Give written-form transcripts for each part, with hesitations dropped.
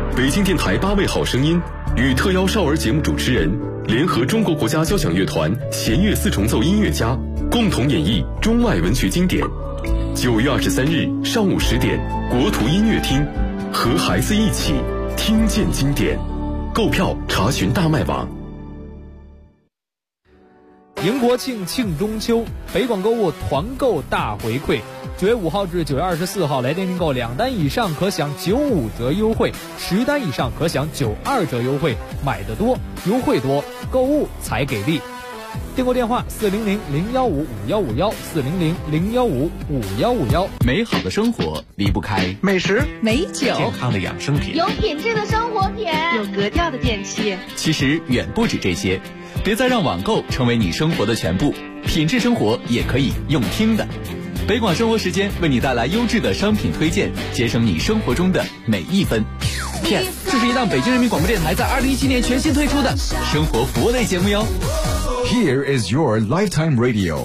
北京电台8位好声音与特邀少儿节目主持人联合中国国家交响乐团弦乐四重奏音乐家共同演绎中外文学经典。9月23日上午10点，国图音乐厅，和孩子一起听见经典。购票查询大麦网。 迎国庆，庆中秋，北广购物团购大回馈。9月5号至9月24号来电订购2单以上可享95折优惠，10单以上可享92折优惠。买得多，优惠多，购物才给力。订购电话400-0155-151，400-0155-151。 美好的生活离不开美食、 美酒、 健康的养生品、 有品质的生活品、 有格调的电器。 其实远不止这些，别再让网购成为你生活的全部，品质生活也可以用听的。北广生活时间为你带来优质的商品推荐，节省你生活中的每一分。PS， 这是一档北京人民广播电台在2017年全新推出的生活服务类节目哟。 Here is your lifetime radio。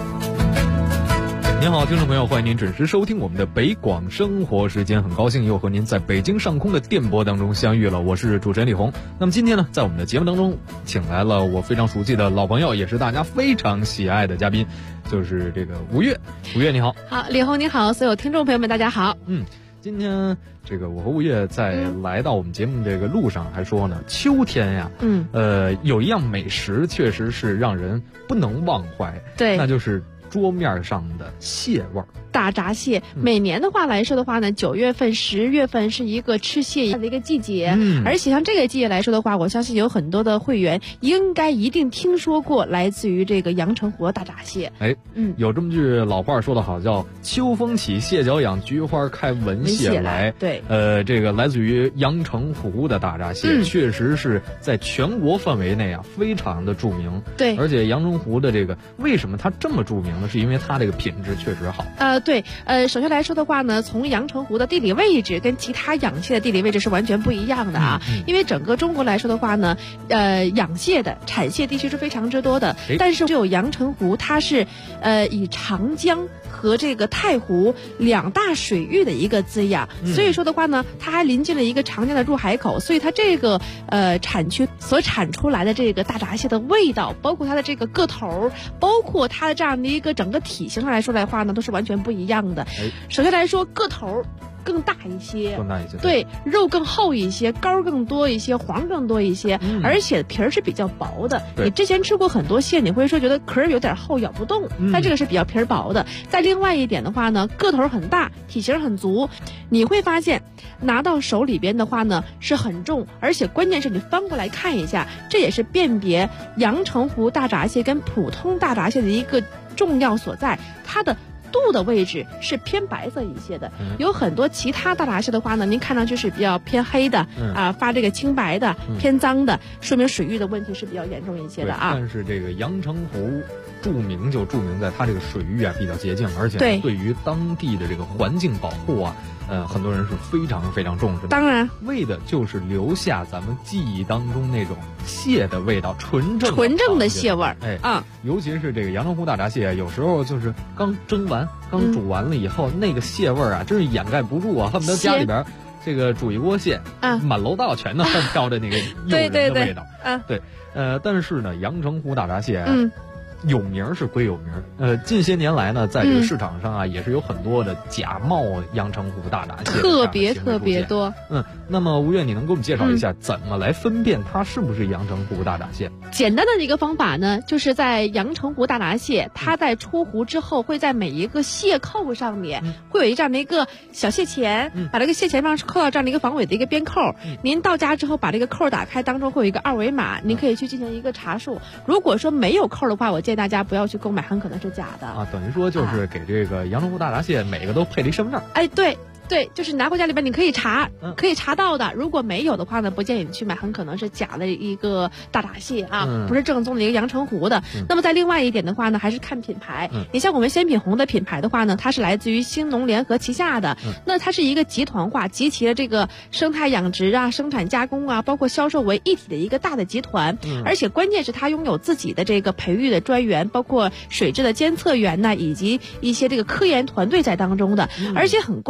您好，听众朋友，欢迎您准时收听我们的北广生活时间。很高兴又和您在北京上空的电波当中相遇了，我是主持人李红。那么今天呢，在我们的节目当中，请来了我非常熟悉的老朋友，也是大家非常喜爱的嘉宾，就是这个吴越。吴越你好。 好，李红你好，所有听众朋友们大家好。 今天这个我和吴越在来到我们节目这个路上还说呢，秋天呀，有一样美食确实是让人不能忘怀， 对， 那就是桌面上的蟹味儿。 大闸蟹，每年的话来说的话呢，9月份、10月份是一个吃蟹的一个季节，而且像这个季节来说的话，我相信有很多的会员一定听说过来自于这个阳澄湖的大闸蟹。 有这么句老话说得好，叫秋风起，蟹脚痒，菊花开，闻蟹来。 对， 这个来自于阳澄湖的大闸蟹，确实是在全国范围内啊非常的著名。 对， 而且阳澄湖的这个为什么它这么著名呢？是因为它这个品质确实好。 对，首先来说的话呢，从阳澄湖的地理位置跟其他养蟹的地理位置是完全不一样的啊。因为整个中国来说的话呢，养蟹的产蟹地区是非常之多的，但是只有阳澄湖它是以长江和这个太湖2大水域的一个滋养，所以说的话呢，它还临近了一个长江的入海口，所以它这个产区所产出来的这个大闸蟹的味道，包括它的这个个头，包括它的这样的一个整个体型上来说的话呢，都是完全不一样的。首先来说，个头更大一些，对，肉更厚一些，膏更多一些，黄更多一些，而且皮儿是比较薄的。你之前吃过很多蟹，你会说觉得壳儿有点厚，咬不动，但这个是比较皮儿薄的。再另外一点的话呢，个头很大，体型很足，你会发现拿到手里边的话呢是很重，而且关键是你翻过来看一下，这也是辨别阳澄湖大闸蟹跟普通大闸蟹的一个重要所在，它的肚的位置是偏白色一些的，有很多其他大闸蟹的话呢，您看上去是比较偏黑的，发这个青白的，偏脏的，说明水域的问题是比较严重一些的啊。 但是这个阳澄湖著名在它这个水域啊比较洁净，而且对于当地的这个环境保护啊，很多人是非常非常重视的。 当然， 为的就是留下咱们记忆当中那种蟹的味道，纯正的蟹味儿。 尤其是这个阳澄湖大闸蟹，有时候就是刚蒸完、刚煮完了以后，那个蟹味儿啊，真是掩盖不住啊，恨不得家里边这个煮一锅蟹，满楼道全都飘着那个诱人的味道。但是呢，阳澄湖大闸蟹有名是归有名，近些年来呢，在这个市场上啊，也是有很多的假冒阳澄湖大闸蟹， 特别多。 那么吴越，你能给我们介绍一下怎么来分辨它是不是阳澄湖大闸蟹？ 简单的一个方法呢，就是在阳澄湖大闸蟹，它在出湖之后，会在每一个蟹扣上面会有这样的一个小蟹钳，把这个蟹钳上扣到这样的一个防伪的一个边扣。您到家之后把这个扣打开，当中会有一个2维码，您可以去进行一个查数。如果说没有扣的话，我建议大家不要去购买，很可能是假的啊。等于说就是给这个阳澄湖大闸蟹每个都配了一身份证。 对，就是拿回家里边你可以查，可以查到的。如果没有的话呢，不建议你去买，很可能是假的一个大闸蟹啊，不是正宗的一个阳澄湖的。那么在另外一点的话呢，还是看品牌。你像我们鲜品红的品牌的话呢，它是来自于兴农联合旗下的，那它是一个集团化，集齐了这个生态养殖啊、生产加工啊，包括销售为一体的一个大的集团。而且关键是它拥有自己的这个培育的专员，包括水质的监测员呢，以及一些这个科研团队在当中的。而且很关键一点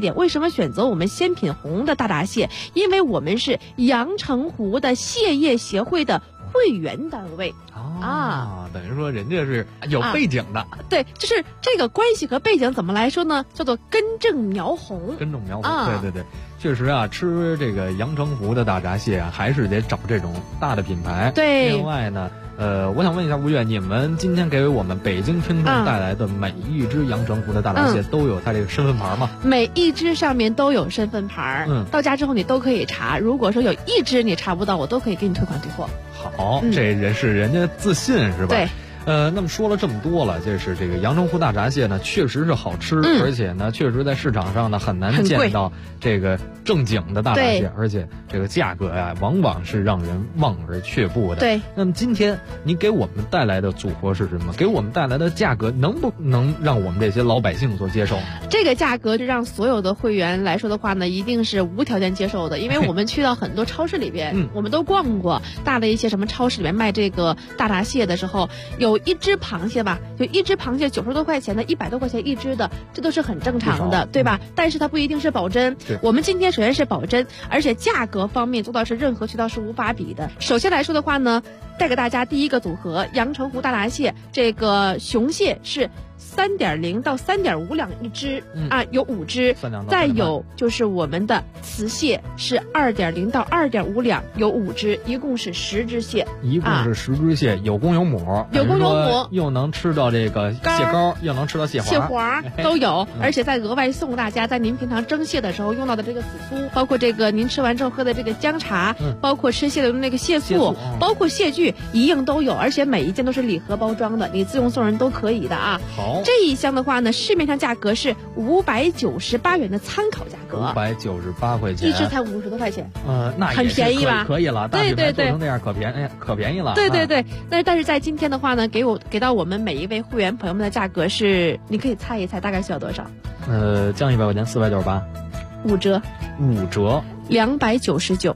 点，为什么选择我们鲜品红的大闸蟹？因为我们是阳澄湖的蟹业协会的会员单位。 等于说人家是有背景的。 对，就是这个关系和背景怎么来说呢？叫做根正苗红。 根正苗红，对，确实啊，吃这个阳澄湖的大闸蟹啊，还是得找这种大的品牌。 对， 另外呢，我想问一下吴越，你们今天给我们北京听众带来的每一只阳澄湖的大闸蟹都有它这个身份牌吗？ 每一只上面都有身份牌，到家之后你都可以查。如果说有一只你查不到，我都可以给你退款退货。 好，这人是人家自信是吧？ 对。 那么说了这么多了，就是这个阳澄湖大闸蟹呢，确实是好吃，而且呢，确实在市场上呢很难见到这个正经的大闸蟹，而且这个价格呀，往往是让人望而却步的。 对。 那么今天您给我们带来的组合是什么？给我们带来的价格能不能让我们这些老百姓所接受？ 这个价格是让所有的会员来说的话呢，一定是无条件接受的，因为我们去到很多超市里边，我们都逛过大的一些什么超市里面卖这个大闸蟹的时候，有一只螃蟹吧，就一只螃蟹90多块钱的，100多块钱一只的，这都是很正常的，对吧？但是它不一定是保真。我们今天首先是保真，而且价格方面做到是任何渠道是无法比的。首先来说的话呢，带给大家第一个组合，阳澄湖大闸蟹，这个雄蟹是3.0到3.5两一只，有5只，再有就是我们的雌蟹是2.0到2.5两，有5只，一共是10只蟹， 一共是10只蟹，有公有母， 有公有母， 又能吃到这个蟹膏，又能吃到蟹黄都有，而且再额外送大家在您平常蒸蟹的时候用到的这个紫苏，包括这个您吃完之后喝的这个姜茶，包括吃蟹的那个蟹醋，包括蟹具，一应都有，而且每一件都是礼盒包装的，你自用送人都可以的啊。 好。 这一箱的话呢，市面上价格是598元的参考价格 ，598块钱， 一只才50多块钱， 那很便宜吧？ 可以了， 对， 做成这样可便宜了。 对，但是在今天的话呢，给到我们每一位会员朋友们的价格是，你可以猜一猜大概需要多少？ 降100块钱，498，5折 ，299，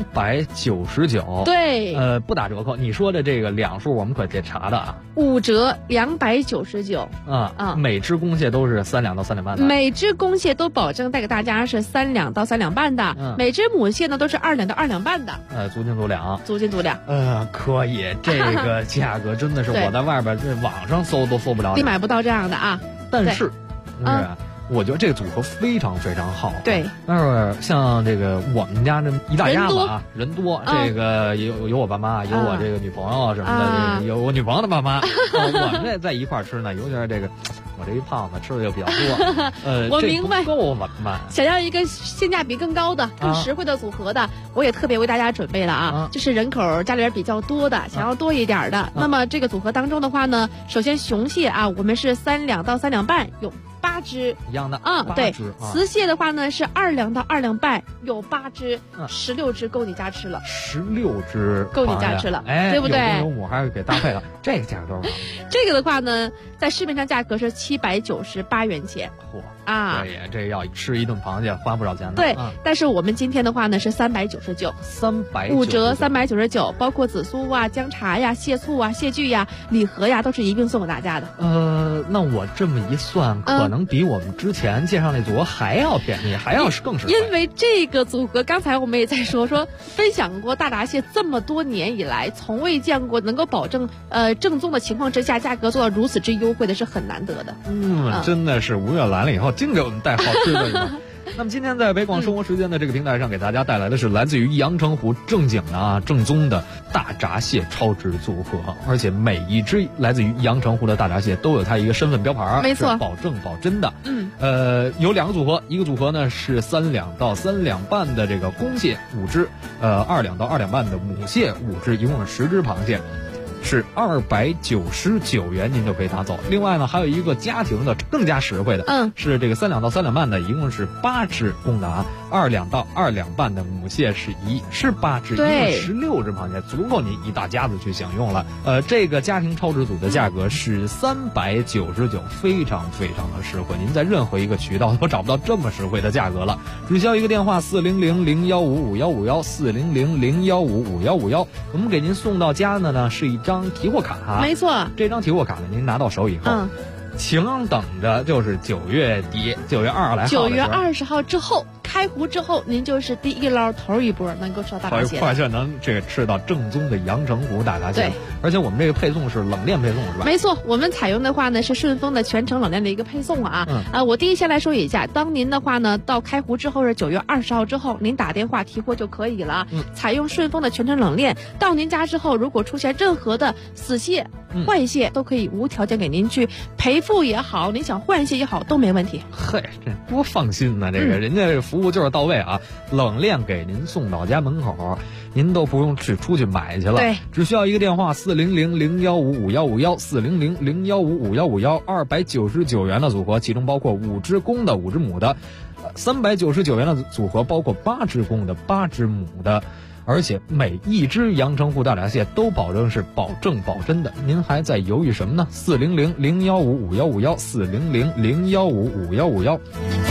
299， 对， 不打折扣。你说的这个两数我们可得查的啊。 5折299， 每只公蟹都是3两到3两半的， 每只公蟹都保证带给大家是3两到3两半的，每只母蟹呢都是2两到2两半的， 足斤足两，可以，这个价格真的是我在外边这网上搜都搜不着， 你买不到这样的啊。 但是，我觉得这个组合非常非常好。 对， 但是像这个我们家这一大家子啊，人多，这个有我爸妈，有我这个女朋友什么的，有我女朋友的爸妈，我们这在一块吃呢，尤其是这个我这一胖子吃的就比较多。 我明白， 够我们想要一个性价比更高的、更实惠的组合的，我也特别为大家准备了啊，就是人口家里边比较多的，想要多一点的。那么这个组合当中的话呢，首先雄蟹啊，我们是3两到3两半，有8只一样的对，雌蟹的话呢是2两到2两半，有8只，16只够你家吃了 ，16只够你家吃了，对不对？ 有公有母还是给搭配了，这个价格这个的话呢，在市面上价格是798元钱。 对，这要吃一顿螃蟹花不少钱的。 对，但是我们今天的话呢是399，5折399，包括紫苏啊、姜茶呀、蟹醋啊、蟹具呀、礼盒呀，都是一并送给大家的。 那我这么一算，可能比我们之前介绍那组合还要便宜，还要更实惠。 因为这个组合，刚才我们也在说分享过大闸蟹这么多年以来，从未见过能够保证正宗的情况之下，价格做到如此之优惠的是很难得的。 真的是吴越来了以后，净给我们带好吃的。那么今天在北广生活时间的这个平台上，给大家带来的是来自于阳澄湖正经的正宗的大闸蟹超值组合，而且每一只来自于阳澄湖的大闸蟹都有它一个身份标牌， 没错， 保证保真的。有2个组合，一个组合呢是3两到3两半的这个公蟹5只，2两到2两半的母蟹5只，一共是10只螃蟹。是299元，您就可以拿走。另外呢，还有一个家庭的更加实惠的，是这个3两到3两半的，一共是8只公的，2两到2两半的母蟹是8只，一共16只螃蟹，足够您一大家子去享用了。这个家庭超值组的价格是399，非常非常的实惠，您在任何一个渠道都找不到这么实惠的价格了。只需要一个电话400-015-5151，400-015-5151，我们给您送到家的呢是一张提货卡， 没错， 这张提货卡呢，您拿到手以后， 请等着就是9月底，9月2来号 ，9月20号之后开湖之后，您就是第一捞头一波能够吃到大闸蟹， 快就能这个吃到正宗的阳澄湖大闸蟹。 对， 而且我们这个配送是冷链配送是吧？ 没错，我们采用的话呢是顺丰的全程冷链的一个配送啊。我第一先来说一下，当您的话呢到开湖之后是9月20号之后，您打电话提货就可以了。采用顺丰的全程冷链，到您家之后，如果出现任何的死蟹、坏蟹，都可以无条件给您去赔付也好，您想换蟹也好都没问题。 嘿，这多放心呢！这个人家这服务就是到位啊，冷链给您送到家门口，您都不用出去买去了。 对， 只需要一个电话400-015-5151，400-015-5151，299元的组合，其中包括5只公的5只母的，399元的组合包括8只公的8只母的。而且每一只阳澄湖大闸蟹都保证是保证保真的，您还在犹豫什么呢？400-015-5151，400-015-5151。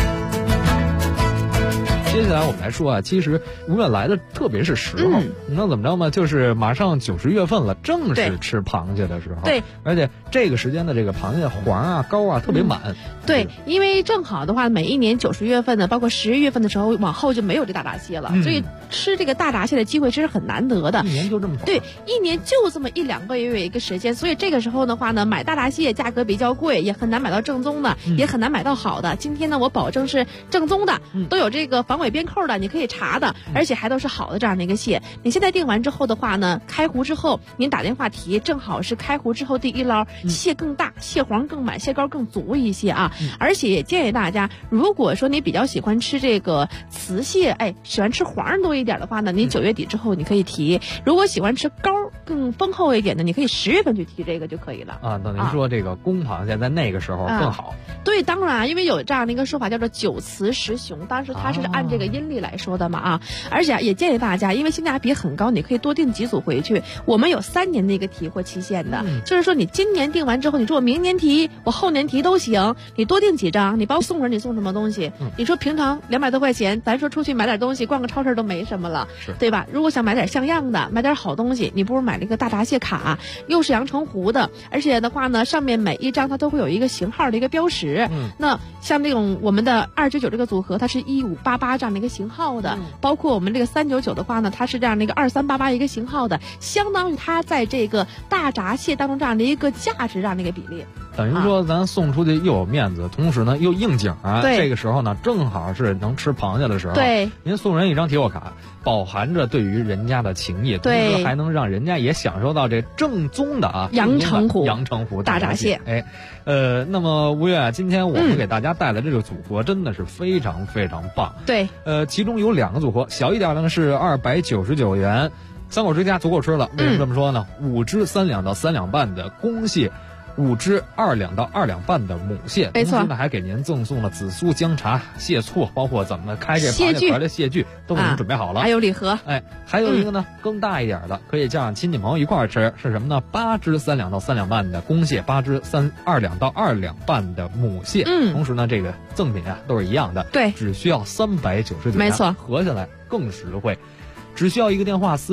接下来我们来说啊，其实5月来的特别是时候，能怎么着呢？就是马上9、10月份了，正是吃螃蟹的时候。 对， 而且这个时间的这个螃蟹黄啊、膏啊特别满。 对，因为正好的话，每一年9、10月份呢，包括11月份的时候，往后就没有这大闸蟹了，所以吃这个大闸蟹的机会其实很难得的。 一年就这么短。 对，一年就这么1、2个月有一个时间，所以这个时候的话呢，买大闸蟹价格比较贵，也很难买到正宗的，也很难买到好的。今天呢，我保证是正宗的，都有这个防伪边扣的，你可以查的，而且还都是好的这样的一个蟹。你现在订完之后的话呢，开湖之后您打电话提，正好是开湖之后第一捞，蟹更大，蟹黄更满，蟹膏更足一些啊。而且也建议大家，如果说你比较喜欢吃这个雌蟹，喜欢吃黄多一点的话呢，你9月底之后你可以提；如果喜欢吃膏更丰厚一点的，你可以10月份去提这个就可以了啊。等于说这个公螃蟹在那个时候更好。 对，当然，因为有这样的一个说法叫做9雌10雄，当时它是按这个阴历来说的嘛啊。而且也建议大家，因为性价比很高，你可以多订几组回去。我们有3年的一个提货期限的，就是说你今年订完之后，你说我明年提，我后年提都行，你多订几张，你包括送人，你送什么东西？你说平常200多块钱，咱说出去买点东西，逛个超市都没什么了，对吧？如果想买点像样的，买点好东西，你不如买那个大闸蟹卡，又是阳澄湖的，而且的话呢，上面每一张它都会有一个型号的一个标识。那像这种我们的299这个组合，它是1588这样的一个型号的，包括我们这个399的话呢，它是这样的一个2388一个型号的，相当于它在这个大闸蟹当中这样的一个价值这样的一个比例。 等于说咱送出去又有面子，同时呢又应景啊。这个时候呢正好是能吃螃蟹的时候。 对， 您送人一张提货卡，饱含着对于人家的情谊，同时还能让人家也享受到这正宗的阳澄湖大闸蟹。那么吴越啊，今天我们给大家带来这个组合真的是非常非常棒。 对， 其中有2个组合，小一点的是299元，3口之家足够吃了。为什么这么说呢？5只3两到3两半的公蟹，5只2两到2两半的母蟹， 没错， 同时呢还给您赠送了紫苏、姜茶、蟹醋，包括怎么开这螃蟹壳的蟹具都给您准备好了， 还有礼盒。 还有一个呢更大一点的，可以叫上亲戚朋友一块儿吃，是什么呢？8只3两到3两半的公蟹，8只2两到2两半的母蟹。同时呢这个赠品啊都是一样的， 对， 只需要399元， 没错， 合下来更实惠。只需要一个电话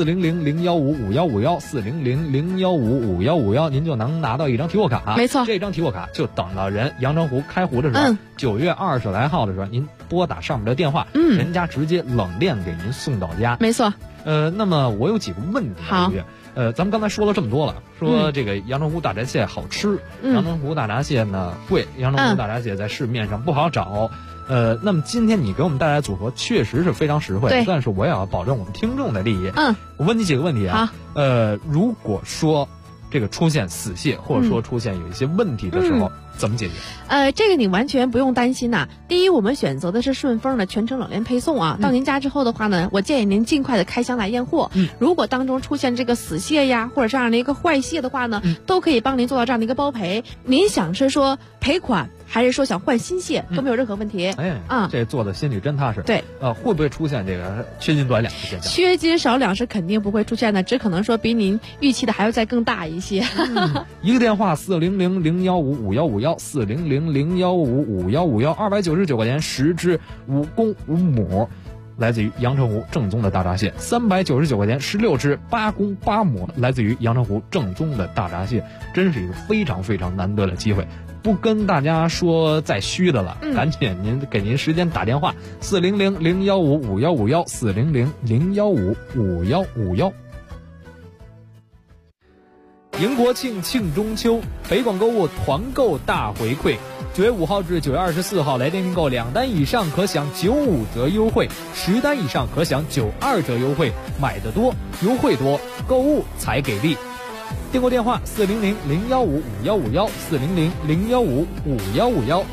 400-015-5151，400-015-5151，您就能拿到一张提货卡。 没错， 这张提货卡就等到人阳澄湖开湖的时候，9月20来号的时候，您拨打上面的电话，人家直接冷链给您送到家。 没错。 那么我有几个问题。 好， 咱们刚才说了这么多了，说这个阳澄湖大闸蟹好吃，阳澄湖大闸蟹呢贵，阳澄湖大闸蟹在市面上不好找。那么今天你给我们带来的组合确实是非常实惠，但是我也要保证我们听众的利益。我问你几个问题啊。如果说这个出现死蟹，或者说出现有一些问题的时候，怎么解决？ 这个你完全不用担心呐。第一，我们选择的是顺丰的全程冷链配送啊。到您家之后的话呢，我建议您尽快的开箱来验货。如果当中出现这个死蟹呀，或者这样的一个坏蟹的话呢，都可以帮您做到这样的一个包赔。您想是说赔款，还是说想换新蟹，都没有任何问题。 这做的心里真踏实。 对， 会不会出现这个缺斤短两的现象？ 缺斤少两是肯定不会出现的，只可能说比您预期的还要再更大一些。 一个电话400-015-5151，400-015-5151，299块钱10只5公5母，来自于阳澄湖正宗的大闸蟹；399块钱16只8公8母，来自于阳澄湖正宗的大闸蟹。真是一个非常非常难得的机会。 不跟大家说再虚的了，赶紧给您时间打电话400-015-5151，400-015-5151。迎国庆，庆中秋，北广购物团购大回馈，9月5号至9月24号来电订购2单以上可享95折优惠，10单以上可享92折优惠，买得多，优惠多，购物才给力。订购电话400-015-5151，400-015-5151。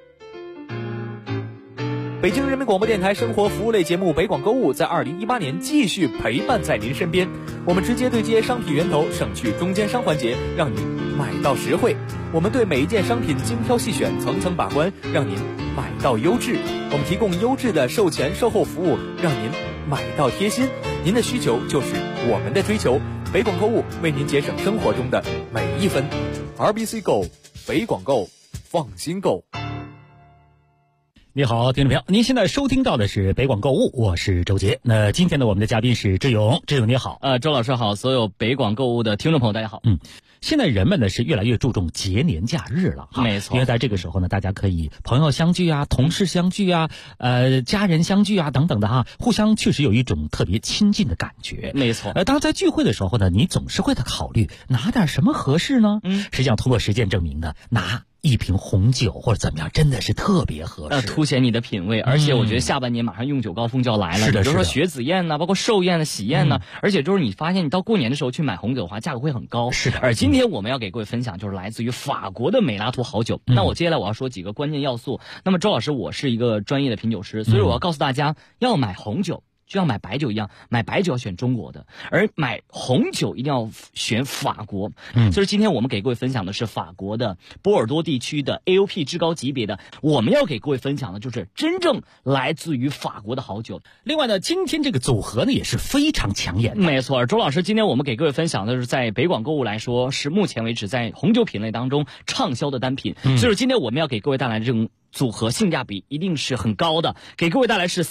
北京人民广播电台生活服务类节目《北广购物》在2018年继续陪伴在您身边。我们直接对接商品源头，省去中间商环节，让您买到实惠。我们对每一件商品精挑细选，层层把关，让您买到优质。我们提供优质的售前售后服务，让您买到贴心。您的需求就是我们的追求。北广购物为您节省生活中的每一分。RBC Go， 北广购，放心购。 你好，听众朋友，您现在收听到的是北广购物，我是周杰。那今天呢，我们的嘉宾是志勇，志勇你好。 周老师好，所有北广购物的听众朋友大家好。 现在人们呢是越来越注重节年假日了哈， 没错， 因为在这个时候呢，大家可以朋友相聚啊，同事相聚啊，家人相聚啊等等的哈，互相确实有一种特别亲近的感觉。 没错， 当然在聚会的时候呢，你总是会在考虑拿点什么合适呢？实际上通过实践证明呢，拿一瓶红酒或者怎么样，真的是特别合适， 凸显你的品味。而且我觉得下半年马上用酒高峰就要来了， 是的， 比如说雪子宴呢，包括寿宴呢、喜宴呢，而且就是你发现你到过年的时候去买红酒的话，价格会很高。 是的。 而今天我们要给各位分享就是来自于法国的美拉图好酒。那我接下来我要说几个关键要素。那么周老师，我是一个专业的品酒师，所以我要告诉大家，要买红酒就像买白酒一样，买白酒要选中国的，而买红酒一定要选法国。所以今天我们给各位分享的是法国的波尔多地区的 AOP 至高级别的，我们要给各位分享的就是真正来自于法国的好酒。 另外呢，今天这个组合呢也是非常抢眼的。 没错，周老师，今天我们给各位分享的是在北广购物来说，是目前为止在红酒品类当中畅销的单品。所以今天我们要给各位带来的这种组合性价比一定是很高的，给各位带来是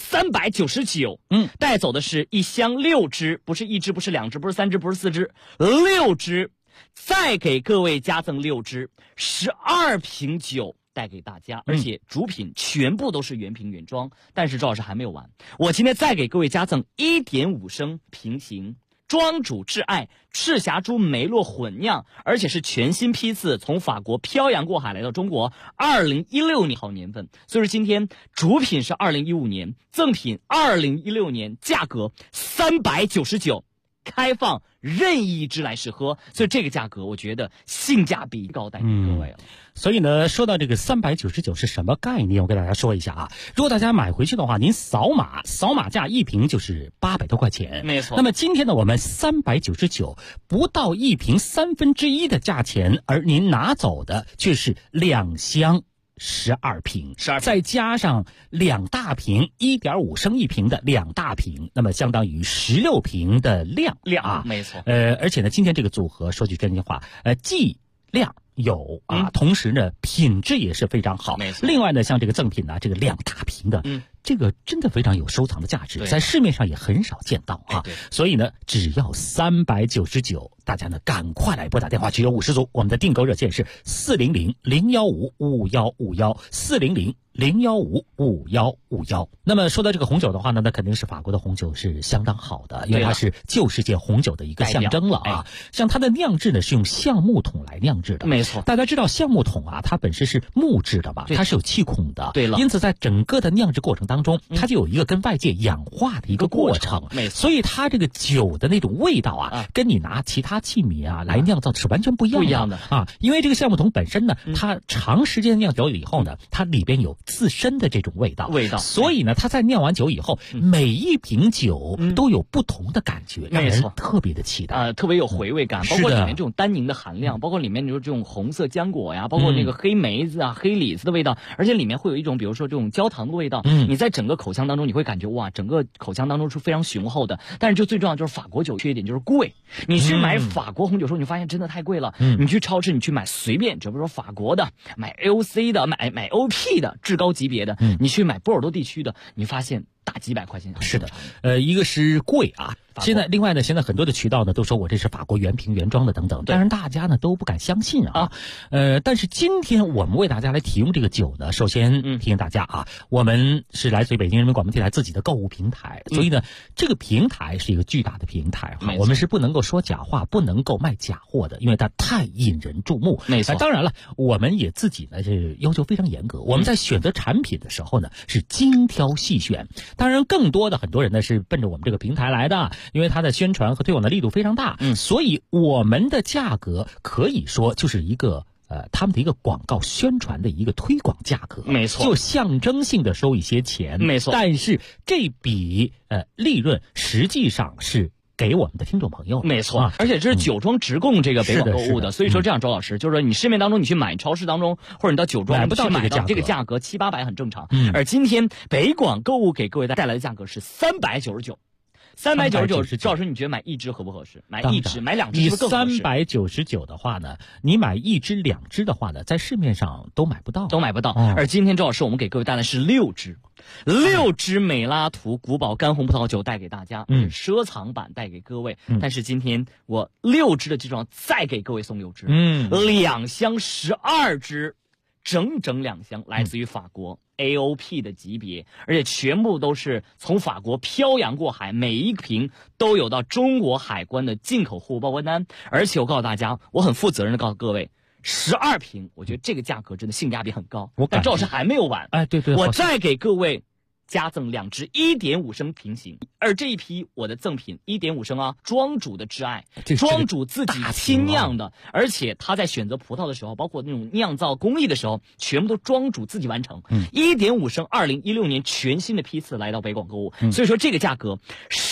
399，带走的是一箱6支，不是1支，不是2支，不是3支，不是4支，6支，再给各位加赠6支，12瓶酒带给大家，而且主品全部都是原瓶原装。但是周老师还没有完，我今天再给各位加赠1.5升平行庄主挚爱赤霞珠梅洛混酿，而且是全新批次从法国漂洋过海来到中国，2016年好年份。所以说今天主品是2015年，赠品2016年，价格399，开放任意一支来试喝，所以这个价格我觉得性价比高，带给各位了。 所以呢，说到这个399是什么概念，我跟大家说一下啊。如果大家买回去的话，您扫码价一瓶就是800多块钱， 没错。 那么今天呢，我们399不到一瓶1/3的价钱，而您拿走的却是2箱12瓶，再加上2大瓶1.5升一瓶的2大瓶，那么相当于16瓶的量啊， 没错。 而且呢，今天这个组合说句真心话，剂量有啊，同时呢品质也是非常好。 没错。 另外呢，像这个赠品呢，这个2大瓶的，这个真的非常有收藏的价值，在市面上也很少见到啊。所以呢，只要399，大家呢赶快来拨打电话只有50组，我们的订购热线是400-015-5151，400-015-5151。那么说到这个红酒的话呢，那肯定是法国的红酒是相当好的，因为它是旧世界红酒的一个象征了啊。像它的酿制呢是用橡木桶来酿制的， 没错。 大家知道橡木桶啊，它本身是木质的吧，它是有气孔的， 对了， 因此在整个的酿制过程当中，它就有一个跟外界氧化的一个过程， 没错。 所以它这个酒的那种味道啊，跟你拿其他器皿啊来酿造是完全不一样的啊。因为这个橡木桶本身呢，它长时间酿酒以后呢，它里边有自身的这种味道，所以呢，它在酿完酒以后，每一瓶酒都有不同的感觉，让人特别的期待， 特别有回味感，包括里面这种单宁的含量，包括里面就是这种红色浆果呀，包括那个黑梅子啊、黑李子的味道，而且里面会有一种比如说这种焦糖的味道，你在整个口腔当中你会感觉哇，整个口腔当中是非常雄厚的。但是就最重要就是法国酒缺点就是贵，你去买法国红酒的时候，你发现真的太贵了。你去超市你去买随便，比如说法国的，买 AOC 的，买 OP 的至高级别的，你去买波尔多地区的，你发现大几百块钱。 是的，一个是贵啊， 现在另外呢，现在很多的渠道呢都说我这是法国原瓶原装的等等，当然大家呢都不敢相信啊。但是今天我们为大家来提供这个酒呢，首先提醒大家啊，我们是来自于北京人民广播电台自己的购物平台，所以呢这个平台是一个巨大的平台哈，我们是不能够说假话，不能够卖假货的，因为它太引人注目。 没错。 当然了，我们也自己呢是要求非常严格，我们在选择产品的时候呢是精挑细选。当然更多的很多人呢是奔着我们这个平台来的，因为它的宣传和推广的力度非常大，所以我们的价格可以说就是一个他们的一个广告宣传的一个推广价格， 没错， 就象征性的收一些钱， 没错。 但是这笔利润实际上是给我们的听众朋友， 没错，而且这是酒庄直供这个北广购物的，所以说这样，周老师就是说，你市面当中你去买，超市当中或者你到酒庄买不到这个价格700-800很正常。而今天北广购物给各位带来的价格是399。399，周老师，你觉得买一支合不合适？买一支、买两支是不是更合适 ？399的话呢，你买一支、两支的话呢，在市面上都买不到， 而今天周老师，我们给各位带来是6支美拉图古堡干红葡萄酒带给大家，收藏版带给各位。但是今天我6支的基础上再给各位送6支，2箱12支。整2箱来自于法国 AOP 的级别，而且全部都是从法国漂洋过海，每一瓶都有到中国海关的进口货物报关单。而且我告诉大家，我很负责任的告诉各位，12瓶，我觉得这个价格真的性价比很高。但周老师还没有完， 对， 我再给各位加赠2支1.5升瓶型，而这一批我的赠品1.5升啊，庄主的挚爱，庄主自己亲酿的，而且他在选择葡萄的时候，包括那种酿造工艺的时候，全部都庄主自己完成。1.5升2016年全新的批次来到北广购物，所以说这个价格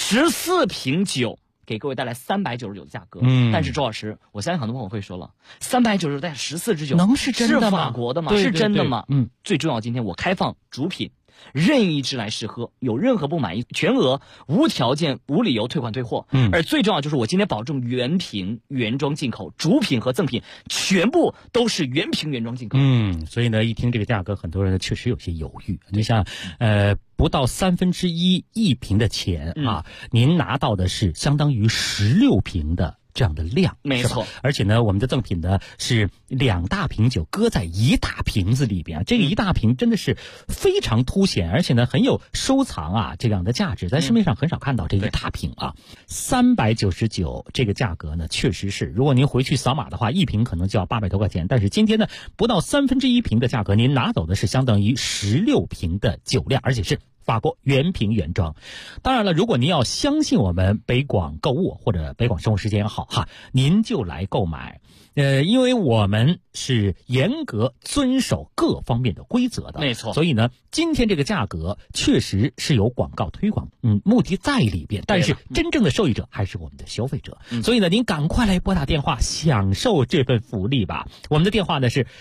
14瓶酒给各位带来399的价格。但是周老师，我相信很多朋友会说了，399带14支酒能是真的吗？ 是法国的吗？是真的吗？最重要，今天我开放主品。任意一支来试喝，有任何不满意，全额无条件无理由退款退货。而最重要就是我今天保证原瓶原装进口，主品和赠品全部都是原瓶原装进口。 所以呢，一听这个价格，很多人确实有些犹豫。你像不到1/3一瓶的钱啊，您拿到的是相当于16瓶的这样的量， 没错。 而且呢，我们的赠品呢是2大瓶酒搁在1大瓶子里边，这个1大瓶真的是非常凸显，而且呢很有收藏啊这样的价值，在市面上很少看到这一大瓶啊。399这个价格呢，确实是，如果您回去扫码的话，一瓶可能就要800多块钱，但是今天呢，不到1/3瓶的价格，您拿走的是相当于16瓶的酒量，而且是法国原瓶原装。当然了，如果您要相信我们北广购物或者北广生活时间也好哈，您就来购买。因为我们是严格遵守各方面的规则的， 没错。 所以呢，今天这个价格确实是有广告推广，目的在里边，但是真正的受益者还是我们的消费者。所以呢，您赶快来拨打电话享受这份福利吧。我们的电话呢是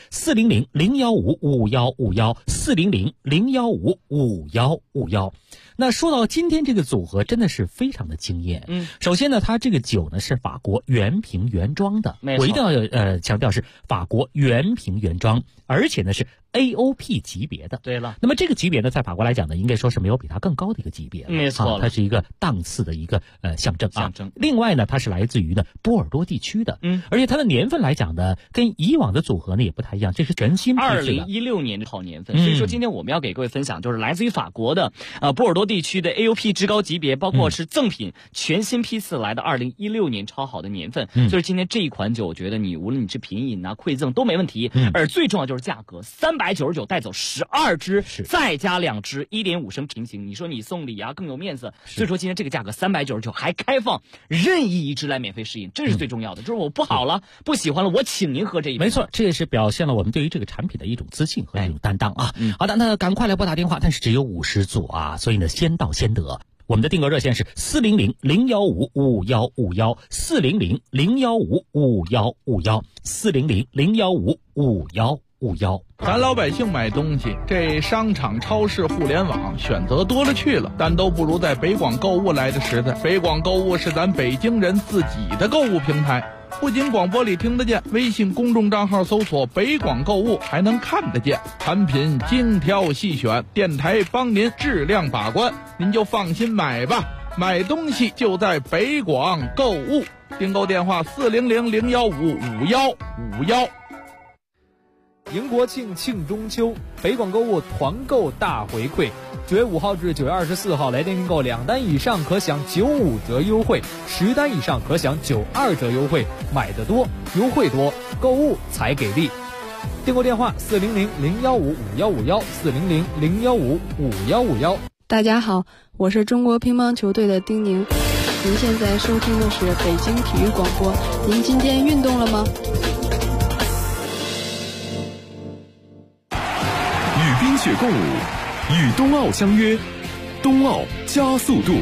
400-015-5151，400-015-5151。那说到今天这个组合真的是非常的惊艳。首先呢，它这个酒呢是法国原瓶原装的，我一定要强调是法国原瓶原装，而且呢是 AOP 级别的。 对了， 那么这个级别呢，在法国来讲呢，应该说是没有比它更高的一个级别了。 没错， 它是一个档次的一个象征。另外呢，它是来自于呢波尔多地区的，而且它的年份来讲呢，跟以往的组合呢也不太一样，这是全新批次的 2016年的好年份。所以说今天我们要给各位分享，就是来自于法国的波尔多地区的 AOP 至高级别，包括是赠品全新批次来的2016年超好的年份。所以今天这一款酒，我觉得你无论你是品饮啊、馈赠都没问题。而最重要就是价格，399带走12支，再加2支1.5升瓶型，你说你送礼啊更有面子。所以说今天这个价格399，还开放任意一支来免费试饮，这是最重要的。就是我不好了，不喜欢了，我请您喝这一杯。 没错，这也是表现了我们对于这个产品的一种自信和一种担当啊。好的，那赶快来拨打电话，但是只有50组啊，所以呢先到先得。我们的订购热线是400-015-5151，400-015-5151，400-015-5151。 咱老百姓买东西，这商场、超市、互联网选择多了去了，但都不如在北广购物来的实在。北广购物是咱北京人自己的购物平台，不仅广播里听得见，微信公众账号搜索北广购物还能看得见，产品精挑细选，电台帮您质量把关，您就放心买吧。 买东西就在北广购物，订购电话400-015-5151。 迎国庆庆中秋，北广购物团购大回馈，9月5号至9月24号来电订购2单以上可享95折优惠，10单以上可享92折优惠，买得多优惠多，购物才给力。订购电话400-015-5151，400-015-5151。 大家好，我是中国乒乓球队的丁宁，您现在收听的是北京体育广播。您今天运动了吗？ 与冰雪共舞，与冬奥相约，冬奥加速度。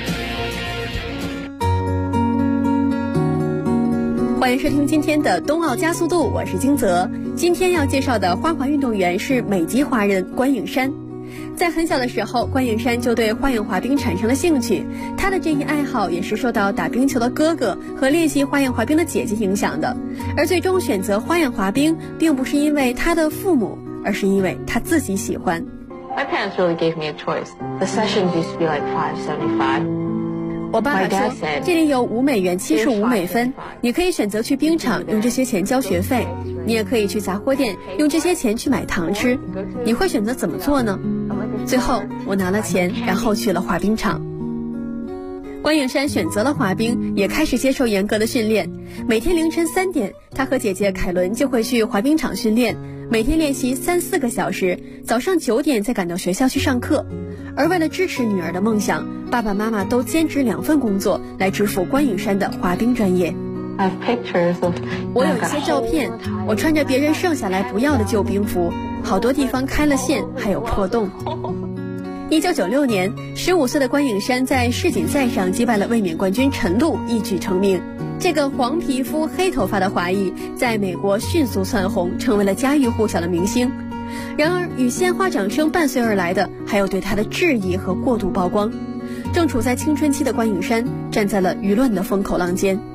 欢迎收听今天的冬奥加速度，我是金泽。今天要介绍的花滑运动员是美籍华人关颖珊。在很小的时候，关颖珊就对花样滑冰产生了兴趣，她的这一爱好也是受到打冰球的哥哥和练习花样滑冰的姐姐影响的。而最终选择花样滑冰，并不是因为她的父母，而是因为她自己喜欢。 My parents really gave me a choice. The sessions used to be like $5.75. 我爸爸说，这里有$5、75美分，你可以选择去冰场用这些钱交学费，你也可以去杂货店用这些钱去买糖吃，你会选择怎么做呢？最后我拿了钱，然后去了滑冰场。关颖珊选择了滑冰，也开始接受严格的训练。每天凌晨3点，她和姐姐凯伦就会去滑冰场训练，每天练习3-4个小时，早上9点再赶到学校去上课。而为了支持女儿的梦想，爸爸妈妈都兼职2份工作来支付关颖珊的滑冰专业。我有一些照片，我穿着别人剩下来不要的旧冰服，好多地方开了线，还有破洞。1996年，15岁的关颖珊在世锦赛上击败了卫冕冠军陈露，一举成名。这个黄皮肤黑头发的华裔在美国迅速窜红，成为了家喻户晓的明星。然而与鲜花掌声伴随而来的还有对她的质疑和过度曝光。正处在青春期的关颖珊站在了舆论的风口浪尖。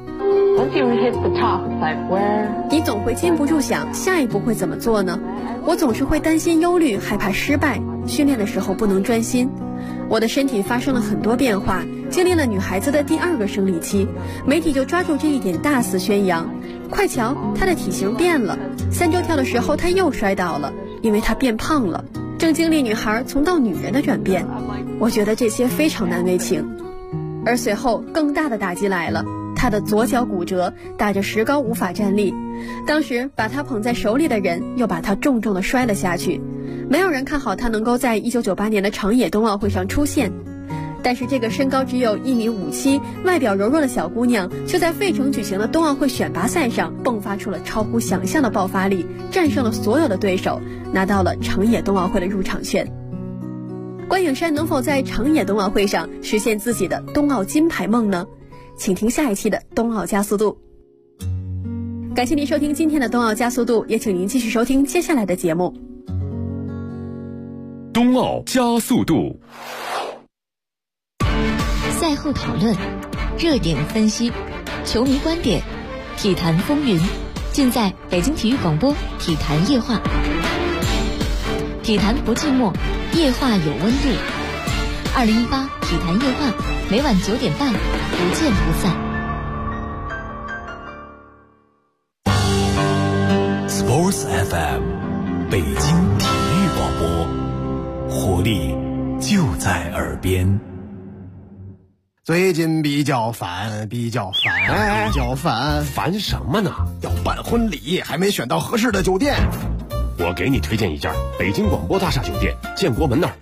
你总会禁不住想，下一步会怎么做呢？我总是会担心忧虑，害怕失败，训练的时候不能专心。我的身体发生了很多变化，经历了女孩子的第2个生理期，媒体就抓住这一点大肆宣扬。快瞧，她的体型变了，3周跳的时候她又摔倒了，因为她变胖了，正经历女孩从到女人的转变。我觉得这些非常难为情。而随后更大的打击来了，她的左脚骨折，打着石膏无法站立。当时把她捧在手里的人又把她重重地摔了下去。没有人看好她能够在1998年的长野冬奥会上出现。但是这个身高只有1.57米、外表柔弱的小姑娘，却在费城举行的冬奥会选拔赛上迸发出了超乎想象的爆发力，战胜了所有的对手，拿到了长野冬奥会的入场券。关颖珊能否在长野冬奥会上实现自己的冬奥金牌梦呢？请听下一期的冬奥加速度。感谢您收听今天的冬奥加速度，也请您继续收听接下来的节目。 冬奥加速度。 赛后讨论，热点分析，球迷观点，体坛风云，尽在北京体育广播体坛夜话。体坛不寂寞，夜话有温度。2018体坛夜话，每晚9点半，不见不散。 Sports FM， 北京体育广播，活力就在耳边。 最近比较烦， 烦什么呢？ 要办婚礼，还没选到合适的酒店。 我给你推荐一家北京广播大厦酒店，建国门那儿